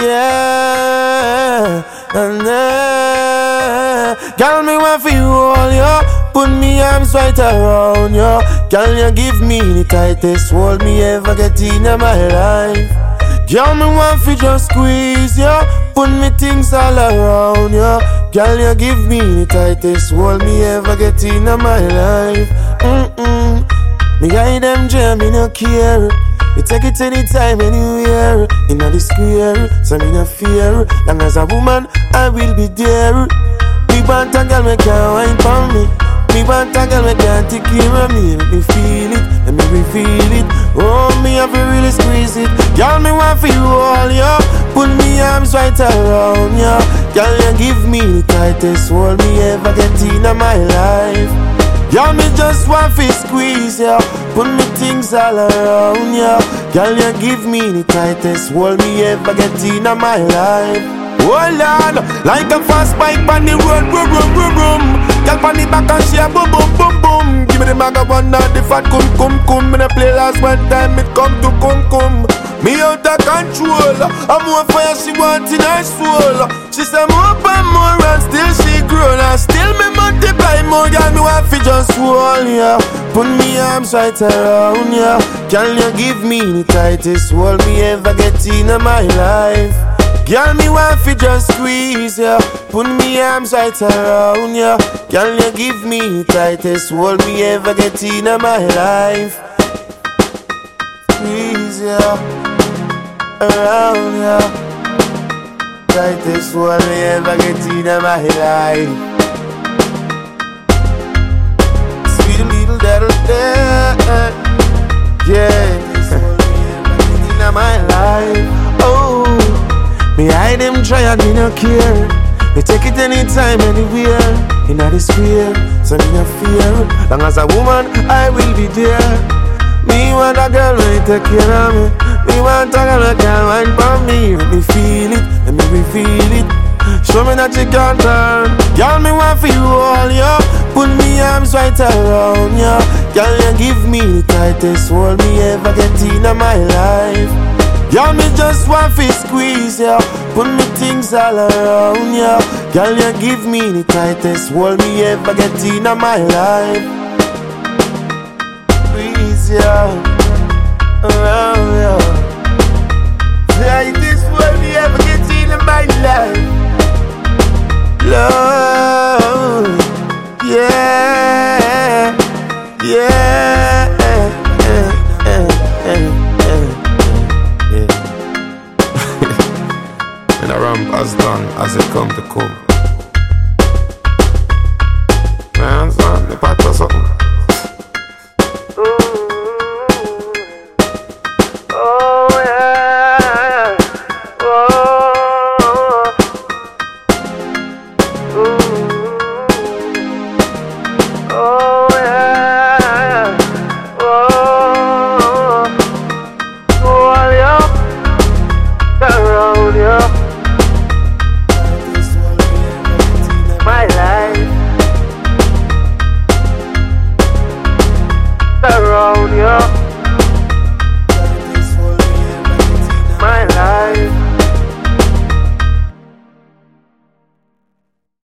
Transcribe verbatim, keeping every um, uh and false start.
yeah, and yeah. Girl, me want for you all, yo. Put me arms right around you. Girl, you give me the tightest hold me ever get in my life. Girl, me want for just squeeze you. Put me things all around you. Girl, you give me the tightest hold me ever get in my life. Mm-mm. Me guide them jam, me no care. Me take it anytime, anywhere. Inna the square, so me no fear. Long as a woman, I will be there. Me want a girl, me can't wine for me. Me want a girl, me can't take care of me. Let me feel it, let me reveal it. Oh, me have to really squeeze it. Girl, me want for you all, yo. Put me arms right around you. Girl, you give me the tightest hold me ever get in my life. Girl, me just want to squeeze ya. Put me things all around ya. Girl, you give me the tightest hold me ever get in my life. Oh Lord, like a fast bike on the road, boom, boom, boom, boom. Girl, on the back and she a boom, boom, boom, boom. Give me the bag of one, not the fat cum, cum, cum. Me the play last one time, it come to cum, cum. Me out of control. I'm more fire, she want in her soul. She say more and more and still she grow. And still me multiply more. Girl, me want fi just hold ya. Put me arms right around ya. Can you give me the tightest hold me ever get in my life? Girl, me want fi just squeeze ya. Put me arms right around ya. Can you give me the tightest hold me ever get in my life? Squeeze ya around ya. Tightest hold me ever get in my life. Sweet little that'll there. Yeah, this hold me ever get in my life. Oh, me hide them try and me no care. Me take it anytime, anywhere. Inna the square, so me no fear. Long as a woman, I will be there. Me want a girl when take care of me. Me want a girl that can wine for me. Let me feel it, let me reveal it. Show me that you can turn. Girl, me want for you all, yo. Put me arms right around you. Girl, you give me the tightest hold me ever get in my life. Girl, me just want to squeeze ya. Put me things all around ya. Girl, you give me the tightest hold me ever get in my life. Squeeze ya around ya. Tightest hold me ever get in my life. Love, yeah, yeah. And I ramp as long as it come to come.